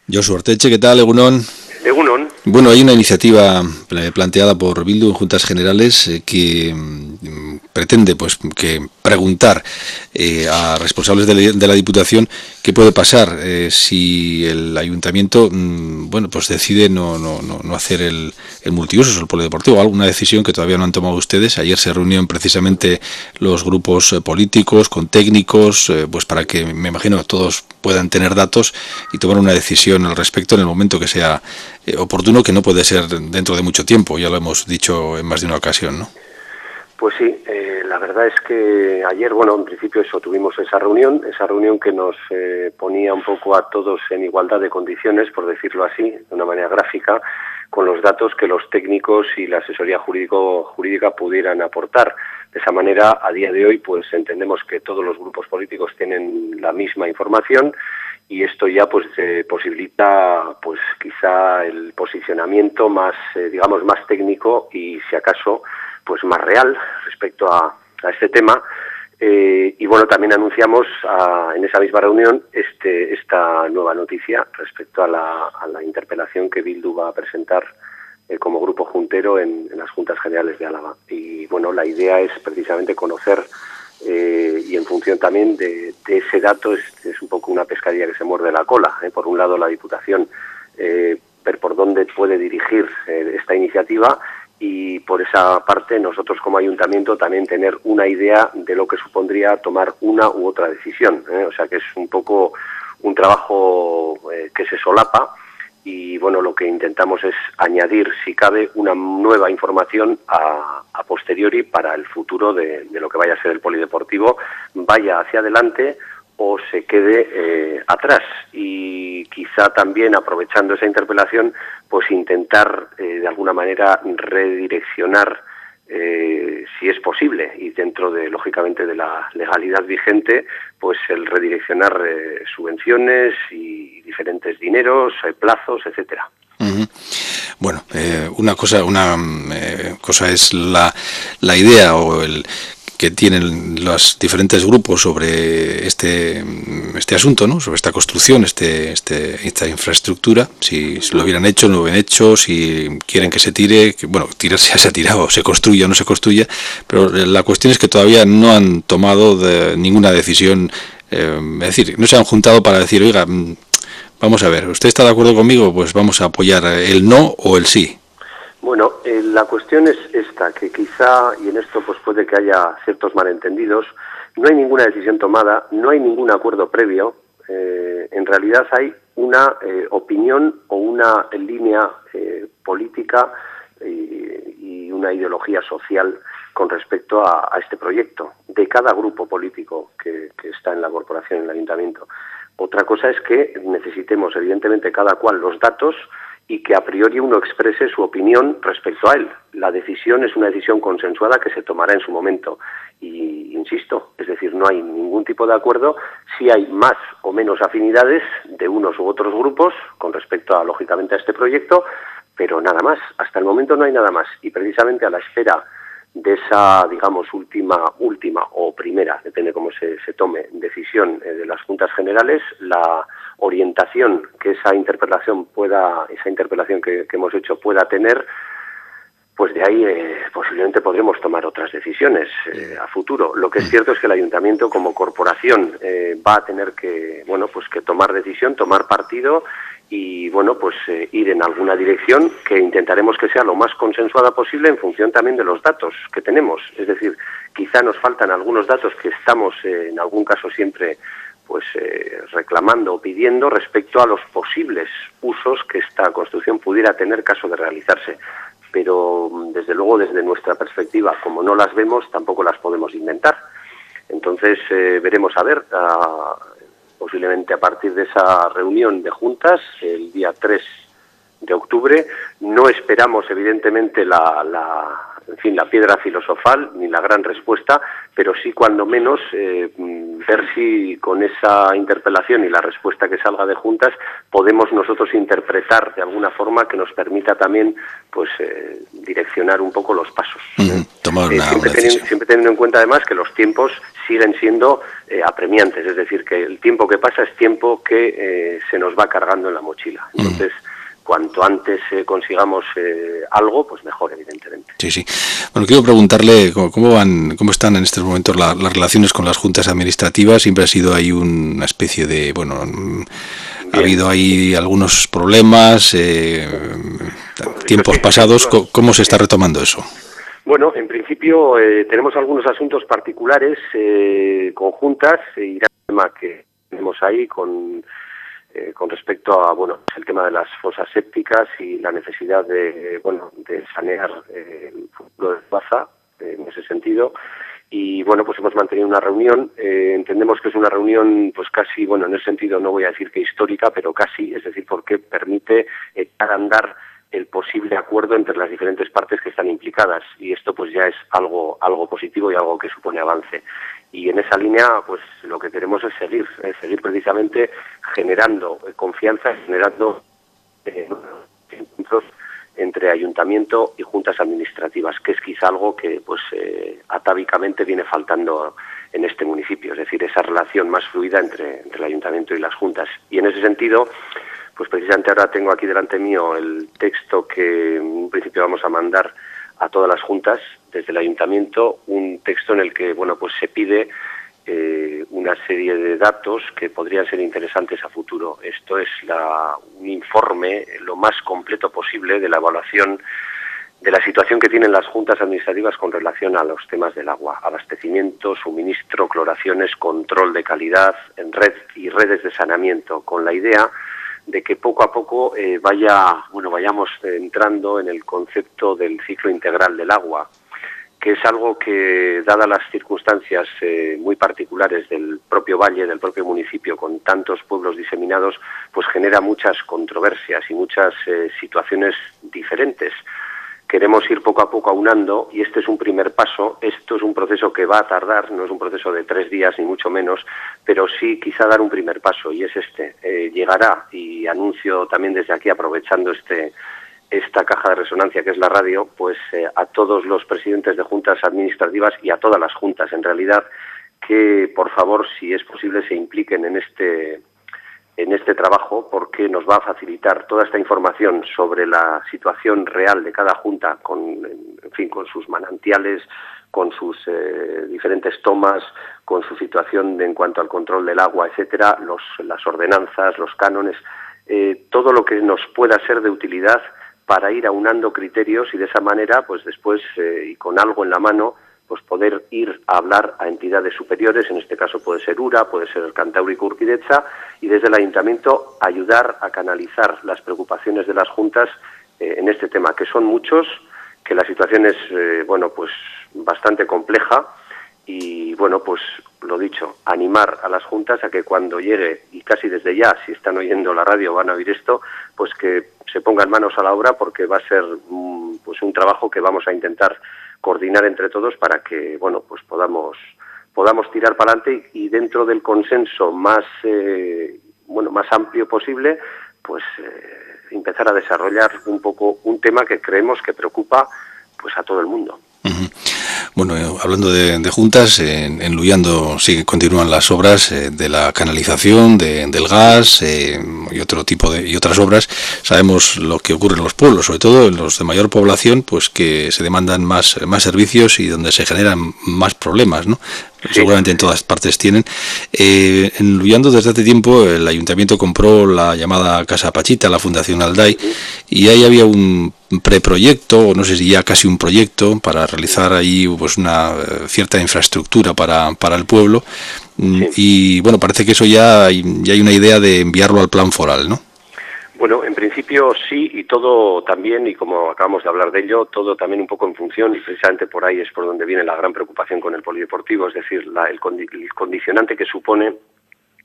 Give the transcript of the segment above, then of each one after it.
Josu Orteche, ¿qué tal, Egunon? Egunon. Bueno, hay una iniciativa planteada por Bildu en Juntas Generales que pretende que preguntar a responsables de la Diputación qué puede pasar si el Ayuntamiento pues decide no hacer el multiusos, el polideportivo, alguna decisión que todavía no han tomado ustedes. Ayer se reunieron precisamente los grupos políticos con técnicos, pues para que, me imagino, todos puedan tener datos y tomar una decisión al respecto en el momento que sea oportuno, que no puede ser dentro de mucho tiempo, ya lo hemos dicho en más de una ocasión, ¿no? Pues sí, la verdad es que ayer, en principio tuvimos esa reunión que nos ponía un poco a todos en igualdad de condiciones, por decirlo así, de una manera gráfica, con los datos que los técnicos y la asesoría jurídica pudieran aportar. De esa manera, a día de hoy, pues entendemos que todos los grupos políticos tienen la misma información y esto ya posibilita pues quizá el posicionamiento más, más técnico y, si acaso, pues más real respecto a este tema. Y también anunciamos en esa misma reunión esta nueva noticia respecto a la interpelación que Bildu va a presentar como grupo juntero en las Juntas Generales de Álava. Y la idea es precisamente conocer y en función también de ese dato es un poco una pescadilla que se muerde la cola. Por un lado, la Diputación ver por dónde puede dirigir esta iniciativa, y por esa parte nosotros como ayuntamiento también tener una idea de lo que supondría tomar una u otra decisión. O sea que es un poco un trabajo que se solapa y lo que intentamos es añadir, si cabe, una nueva información a posteriori para el futuro de lo que vaya a ser el polideportivo, vaya hacia adelante o se quede atrás. Y quizá también, aprovechando esa interpelación, pues intentar de alguna manera redireccionar, si es posible, y dentro de, lógicamente, de la legalidad vigente, pues el redireccionar subvenciones y diferentes dineros, plazos, etcétera. Uh-huh. Bueno, una cosa es la idea o el que tienen los diferentes grupos sobre este asunto, ¿no? Sobre esta construcción, esta infraestructura, si lo hubieran hecho, no lo hubieran hecho, si quieren que se tire, tirarse ya se ha tirado, se construya o no se construya, pero la cuestión es que todavía no han tomado ninguna decisión, es decir, no se han juntado para decir, oiga, vamos a ver, ¿usted está de acuerdo conmigo? Pues vamos a apoyar el no o el sí. Bueno, la cuestión es esta, que quizá, y en esto pues puede que haya ciertos malentendidos, no hay ninguna decisión tomada, no hay ningún acuerdo previo, en realidad hay una opinión o una línea política y una ideología social con respecto a este proyecto, de cada grupo político que está en la corporación, en el ayuntamiento. Otra cosa es que necesitemos, evidentemente, cada cual los datos y que a priori uno exprese su opinión respecto a él. La decisión es una decisión consensuada que se tomará en su momento. Y, insisto, es decir, no hay ningún tipo de acuerdo. Sí hay más o menos afinidades de unos u otros grupos con respecto a, lógicamente, a este proyecto, pero nada más. Hasta el momento no hay nada más. Y precisamente a la espera de esa, digamos, última o primera, depende cómo se tome, decisión de las Juntas Generales, la orientación que esa interpelación que hemos hecho pueda tener, pues de ahí posiblemente podremos tomar otras decisiones a futuro. Lo que es cierto es que el ayuntamiento como corporación va a tener que tomar decisión, tomar partido y ir en alguna dirección que intentaremos que sea lo más consensuada posible en función también de los datos que tenemos. Es decir, quizá nos faltan algunos datos que estamos en algún caso siempre reclamando o pidiendo respecto a los posibles usos que esta construcción pudiera tener caso de realizarse. Pero desde luego, desde nuestra perspectiva, como no las vemos, tampoco las podemos inventar. Entonces veremos a ver, posiblemente a partir de esa reunión de juntas, el día 3 de octubre, no esperamos evidentemente la en fin, la piedra filosofal ni la gran respuesta, pero sí cuando menos ver si con esa interpelación y la respuesta que salga de juntas podemos nosotros interpretar de alguna forma que nos permita también pues direccionar un poco los pasos. Tomar siempre teniendo en cuenta además que los tiempos siguen siendo apremiantes, es decir, que el tiempo que pasa es tiempo que se nos va cargando en la mochila. Entonces, cuanto antes consigamos algo, pues mejor, evidentemente. Sí, sí. Bueno, quiero preguntarle cómo están en estos momentos las relaciones con las juntas administrativas. Siempre ha sido ahí una especie de, ha habido ahí algunos problemas, tiempos pasados. ¿Cómo se está retomando eso? Bueno, en principio tenemos algunos asuntos particulares con juntas y el tema que tenemos ahí con respecto a el tema de las fosas sépticas y la necesidad de sanear el futuro de Baza en ese sentido. Y pues hemos mantenido una reunión. Entendemos que es una reunión pues casi, en ese sentido no voy a decir que histórica, pero casi, es decir, porque permite echar a andar el posible acuerdo entre las diferentes partes que están implicadas, y esto pues ya es algo positivo y algo que supone avance. Y en esa línea pues lo que queremos es seguir precisamente generando confianza, generando encuentros entre ayuntamiento y juntas administrativas, que es quizá algo que pues atávicamente viene faltando en este municipio, es decir, esa relación más fluida entre el ayuntamiento y las juntas. Y en ese sentido, pues precisamente ahora tengo aquí delante mío el texto que en un principio vamos a mandar a todas las juntas desde el ayuntamiento, un texto en el que pues se pide una serie de datos que podrían ser interesantes a futuro. Esto es un informe lo más completo posible de la evaluación de la situación que tienen las juntas administrativas con relación a los temas del agua, abastecimiento, suministro, cloraciones, control de calidad en red y redes de saneamiento, con la idea de que poco a poco vayamos entrando en el concepto del ciclo integral del agua, que es algo que, dadas las circunstancias muy particulares del propio valle, del propio municipio, con tantos pueblos diseminados, pues genera muchas controversias y muchas situaciones diferentes. Queremos ir poco a poco aunando, y este es un primer paso. Esto es un proceso que va a tardar, no es un proceso de 3 días ni mucho menos, pero sí quizá dar un primer paso, y es este. Llegará, y anuncio también desde aquí, aprovechando esta caja de resonancia que es la radio, pues a todos los presidentes de juntas administrativas y a todas las juntas en realidad, que por favor, si es posible, se impliquen en este trabajo, porque nos va a facilitar toda esta información sobre la situación real de cada junta, con sus manantiales, con sus diferentes tomas, con su situación en cuanto al control del agua, etcétera, las ordenanzas, los cánones, todo lo que nos pueda ser de utilidad para ir aunando criterios, y de esa manera, pues después, y con algo en la mano, pues poder ir a hablar a entidades superiores. En este caso puede ser URA, puede ser Cantábrico Urquidetza, y desde el ayuntamiento ayudar a canalizar las preocupaciones de las juntas en este tema, que son muchos, que la situación es pues bastante compleja, y pues lo dicho, animar a las juntas a que cuando llegue, y casi desde ya, si están oyendo la radio van a oír esto, pues que se pongan manos a la obra, porque va a ser pues un trabajo que vamos a intentar coordinar entre todos para que pues podamos tirar para adelante, y dentro del consenso más amplio posible, pues empezar a desarrollar un poco un tema que creemos que preocupa pues a todo el mundo. Uh-huh. Bueno, hablando de juntas, en Luyando continúan las obras de la canalización, del gas y otras obras. Sabemos lo que ocurre en los pueblos, sobre todo en los de mayor población, pues que se demandan más servicios y donde se generan más problemas, ¿no? Sí. Seguramente en todas partes tienen. En Luyando, desde hace tiempo, el ayuntamiento compró la llamada Casa Pachita, la Fundación Alday, y ahí había un preproyecto, o no sé si ya casi un proyecto, para realizar ahí pues una cierta infraestructura para el pueblo. Sí. Y parece que eso ya hay una idea de enviarlo al plan foral, ¿no? Bueno, en principio sí, y todo también, y como acabamos de hablar de ello, todo también un poco en función, y precisamente por ahí es por donde viene la gran preocupación con el polideportivo, es decir, el condicionante que supone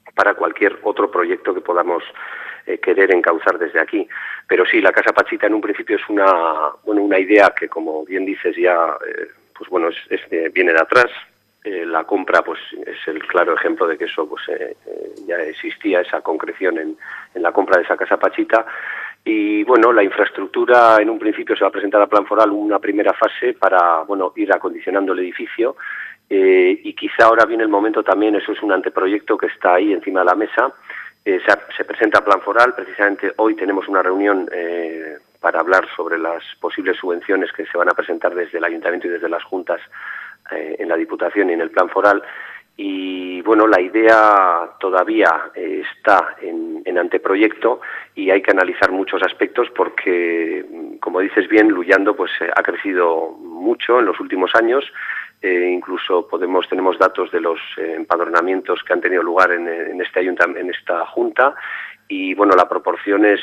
para cualquier otro proyecto que podamos querer encauzar desde aquí. Pero sí, la Casa Pachita en un principio es una idea que, como bien dices, ya viene de atrás. La compra pues es el claro ejemplo de que eso ya existía, esa concreción en la compra de esa Casa Pachita. Y bueno, la infraestructura en un principio se va a presentar a Plan Foral una primera fase para ir acondicionando el edificio, y quizá ahora viene el momento también, eso es un anteproyecto que está ahí encima de la mesa. Se presenta a Plan Foral, precisamente hoy tenemos una reunión para hablar sobre las posibles subvenciones que se van a presentar desde el Ayuntamiento y desde las Juntas en la Diputación y en el Plan Foral. Y bueno, la idea todavía está en anteproyecto y hay que analizar muchos aspectos porque, como dices bien, Luyando pues ha crecido mucho en los últimos años. Incluso tenemos datos de los empadronamientos que han tenido lugar en este ayuntamiento, en esta junta, y bueno, la proporción es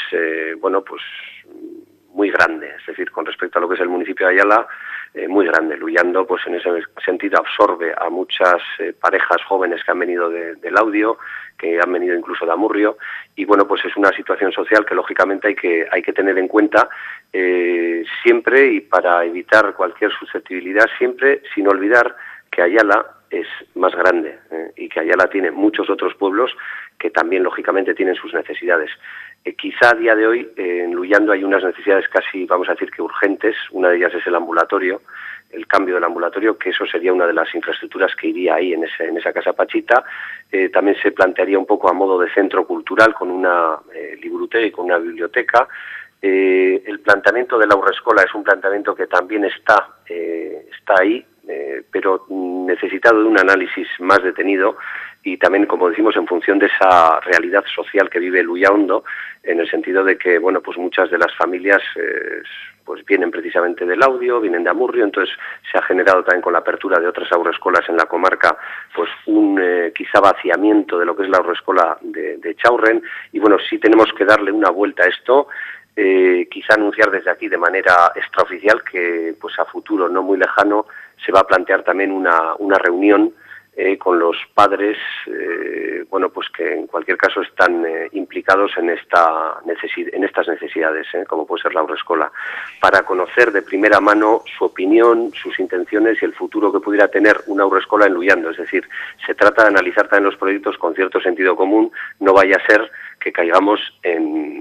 muy grande, es decir, con respecto a lo que es el municipio de Ayala, muy grande. Luyando, pues en ese sentido, absorbe a muchas parejas jóvenes que han venido del Audio, que han venido incluso de Amurrio, y bueno, pues es una situación social que lógicamente hay que tener en cuenta siempre, y para evitar cualquier susceptibilidad, siempre sin olvidar que Ayala es más grande y que Ayala tiene muchos otros pueblos que también lógicamente tienen sus necesidades. Quizá a día de hoy en Luyando hay unas necesidades casi, vamos a decir, que urgentes. Una de ellas es el ambulatorio, el cambio del ambulatorio, que eso sería una de las infraestructuras que iría ahí en esa Casa Pachita. También se plantearía un poco a modo de centro cultural con una librutega y con una biblioteca. El planteamiento de la Aurrescola es un planteamiento que también está ahí, pero necesitado de un análisis más detenido y también, como decimos, en función de esa realidad social que vive Luyando, en el sentido de que, bueno, pues muchas de las familias pues vienen precisamente del Audio, vienen de Amurrio, entonces se ha generado también con la apertura de otras aurrescolas en la comarca, pues un quizá vaciamiento de lo que es la aurrescola de Chaurren, y bueno, sí tenemos que darle una vuelta a esto. Quizá anunciar desde aquí de manera extraoficial que pues a futuro no muy lejano se va a plantear también una reunión con los padres, pues que en cualquier caso están implicados en estas necesidades, como puede ser la Aurrescola, para conocer de primera mano su opinión, sus intenciones y el futuro que pudiera tener una Aurrescola en Luyando. Es decir, se trata de analizar también los proyectos con cierto sentido común, no vaya a ser que caigamos en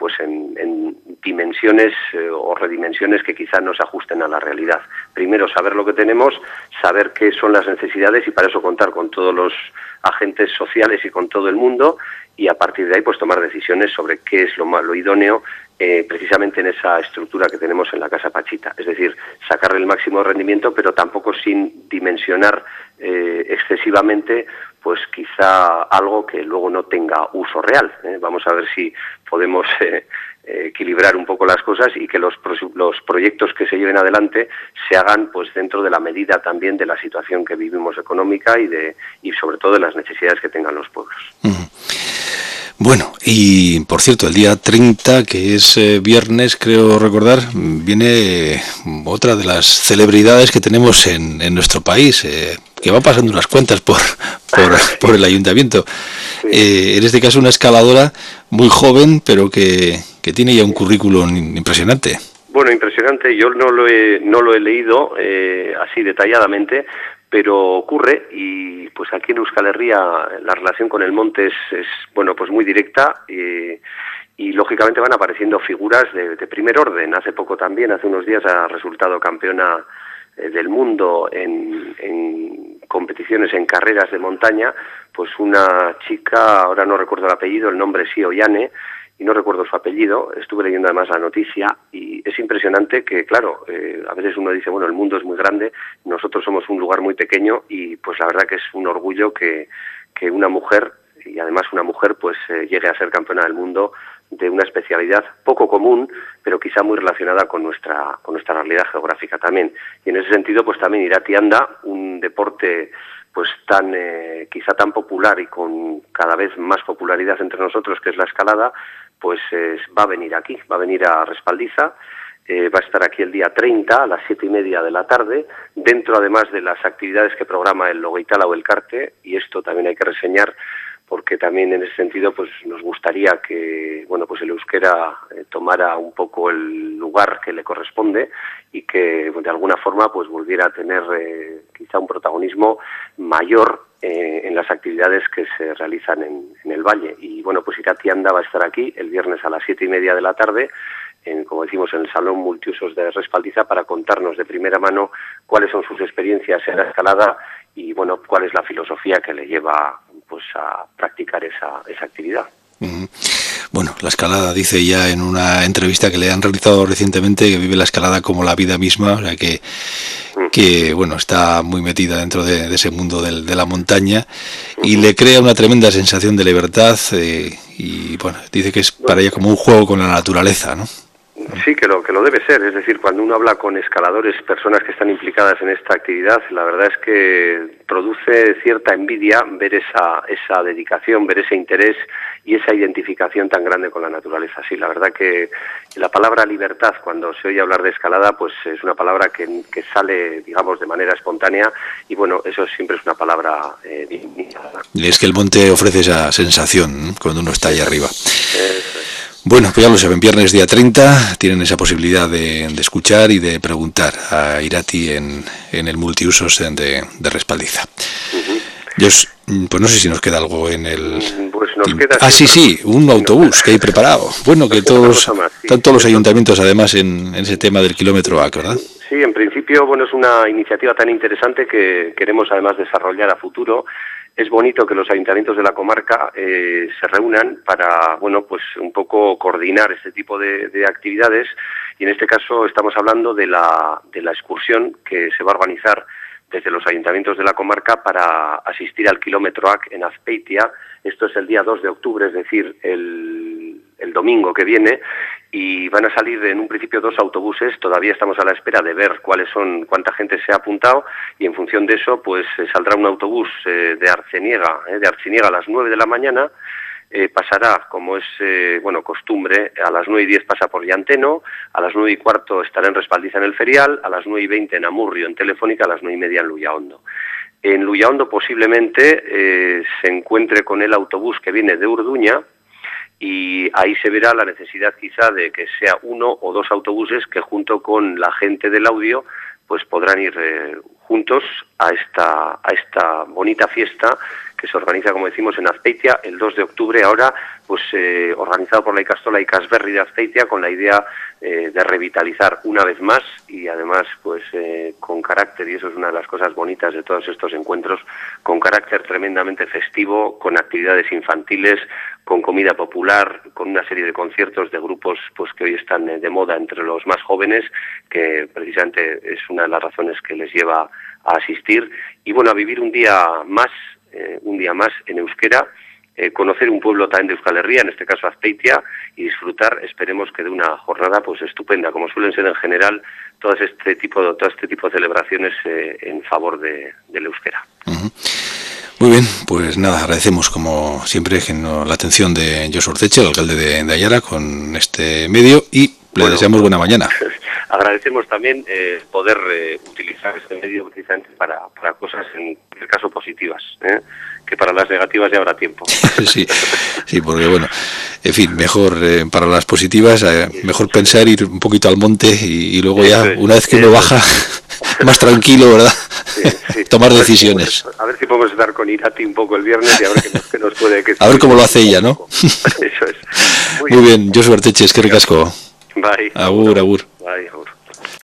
dimensiones o redimensiones que quizás no se ajusten a la realidad. Primero, saber lo que tenemos, saber qué son las necesidades y para eso contar con todos los agentes sociales y con todo el mundo, y a partir de ahí pues tomar decisiones sobre qué es lo idóneo precisamente en esa estructura que tenemos en la Casa Pachita. Es decir, sacarle el máximo rendimiento, pero tampoco sin dimensionar excesivamente pues quizá algo que luego no tenga uso real. Vamos a ver si podemos equilibrar un poco las cosas y que los proyectos que se lleven adelante se hagan pues dentro de la medida también de la situación que vivimos económica y sobre todo de las necesidades que tengan los pueblos. Bueno, y por cierto, el día 30, que es viernes, creo recordar, viene otra de las celebridades que tenemos en nuestro país, que va pasando unas cuentas por el ayuntamiento. En este caso una escaladora muy joven, pero que tiene ya un currículum impresionante. Bueno, impresionante. Yo no lo he leído así detalladamente, pero ocurre, y pues aquí en Euskal Herria la relación con el monte es pues muy directa, y lógicamente van apareciendo figuras de primer orden. Hace poco también, hace unos días, ha resultado campeona del mundo en competiciones, en carreras de montaña, pues una chica, ahora no recuerdo el apellido, el nombre sí, Ollane, y no recuerdo su apellido. Estuve leyendo además la noticia y es impresionante que, claro, a veces uno dice, bueno, el mundo es muy grande, nosotros somos un lugar muy pequeño, y pues la verdad que es un orgullo que una mujer, y además una mujer, pues llegue a ser campeona del mundo de una especialidad poco común, pero quizá muy relacionada con nuestra realidad geográfica también. Y en ese sentido, pues también Irati Anda, un deporte pues quizá tan popular y con cada vez más popularidad entre nosotros, que es la escalada, pues va a venir aquí, va a venir a Respaldiza, va a estar aquí el día 30 a las 7:30 de la tarde, dentro además de las actividades que programa el Logeitala o el Carte, y esto también hay que reseñar, porque también en ese sentido pues nos gustaría que pues el euskera tomara un poco el lugar que le corresponde y que de alguna forma pues volviera a tener quizá un protagonismo mayor en las actividades que se realizan en el Valle. Y pues Irati Anda va a estar aquí el viernes a las 7:30 de la tarde, como decimos, en el Salón Multiusos de Respaldiza, para contarnos de primera mano cuáles son sus experiencias en la escalada y cuál es la filosofía que le lleva pues a practicar esa actividad. Uh-huh. Bueno, la escalada, dice ya en una entrevista que le han realizado recientemente, que vive la escalada como la vida misma, o sea que está muy metida dentro de ese mundo de la montaña y le crea una tremenda sensación de libertad y dice que es para ella como un juego con la naturaleza, ¿no? Sí, que lo debe ser. Es decir, cuando uno habla con escaladores, personas que están implicadas en esta actividad, la verdad es que produce cierta envidia ver esa dedicación, ver ese interés y esa identificación tan grande con la naturaleza. Sí, la verdad que la palabra libertad, cuando se oye hablar de escalada, pues es una palabra que sale, digamos, de manera espontánea y eso siempre es una palabra dignificada. Y es que el monte ofrece esa sensación, ¿no?, cuando uno está ahí arriba. Eso es. Bueno, pues ya lo saben, viernes día 30 tienen esa posibilidad de escuchar y de preguntar a Irati en el multiusos de Respaldiza. Uh-huh. Pues no sé si nos queda algo en el... Pues nos queda... Sí, un autobús que hay preparado. Bueno, que están todos los ayuntamientos además en ese tema del kilómetro A, ¿verdad? Sí, en principio, es una iniciativa tan interesante que queremos además desarrollar a futuro. Es bonito que los ayuntamientos de la comarca se reúnan para, pues un poco coordinar este tipo de actividades, y en este caso estamos hablando de la excursión que se va a organizar desde los ayuntamientos de la comarca para asistir al kilómetro AC en Azpeitia. Esto es el día 2 de octubre, es decir, el domingo que viene, y van a salir en un principio 2 autobuses. Todavía estamos a la espera de ver cuánta gente se ha apuntado, y en función de eso pues saldrá un autobús de Artziniega a las 9 de la mañana. Pasará, como es costumbre, a las 9:10 pasa por Llanteno, a las 9:15 estará en Respaldiza en el Ferial, a las 9:20 en Amurrio en Telefónica, a las 9:30 en Luyaondo. En Luyaondo posiblemente se encuentre con el autobús que viene de Urduña, y ahí se verá la necesidad quizá de que sea 1 o 2 autobuses que junto con la gente del audio pues podrán ir juntos a esta bonita fiesta que se organiza, como decimos, en Azpeitia el 2 de octubre, ahora pues organizado por la Ikastola Ikasberri de Azpeitia, con la idea de revitalizar una vez más, y además pues con carácter, y eso es una de las cosas bonitas de todos estos encuentros, con carácter tremendamente festivo, con actividades infantiles, con comida popular, con una serie de conciertos de grupos pues que hoy están de moda entre los más jóvenes, que precisamente es una de las razones que les lleva a asistir, y a vivir un día más en euskera, conocer un pueblo también de Euskal Herria, en este caso Azpeitia, y disfrutar, esperemos que de una jornada pues estupenda, como suelen ser en general todo este tipo de celebraciones en favor del euskera. Uh-huh. Muy bien, pues nada, agradecemos como siempre la atención de Josu Orteche, el alcalde de Aiara, con este medio, y le deseamos buena mañana. Agradecemos también poder utilizar este medio precisamente para cosas, en el caso, positivas, que para las negativas ya habrá tiempo. Sí, porque en fin, mejor para las positivas, mejor pensar ir un poquito al monte y luego ya, una vez que uno baja, más tranquilo, ¿verdad? Sí. Tomar decisiones. A ver si podemos estar con Irati un poco el viernes y a ver qué nos puede... A ver cómo lo hace ella, ¿no? Eso es. Muy bien, Josu Orteche, es que ricasco. Bye. Agur. Bye, agur.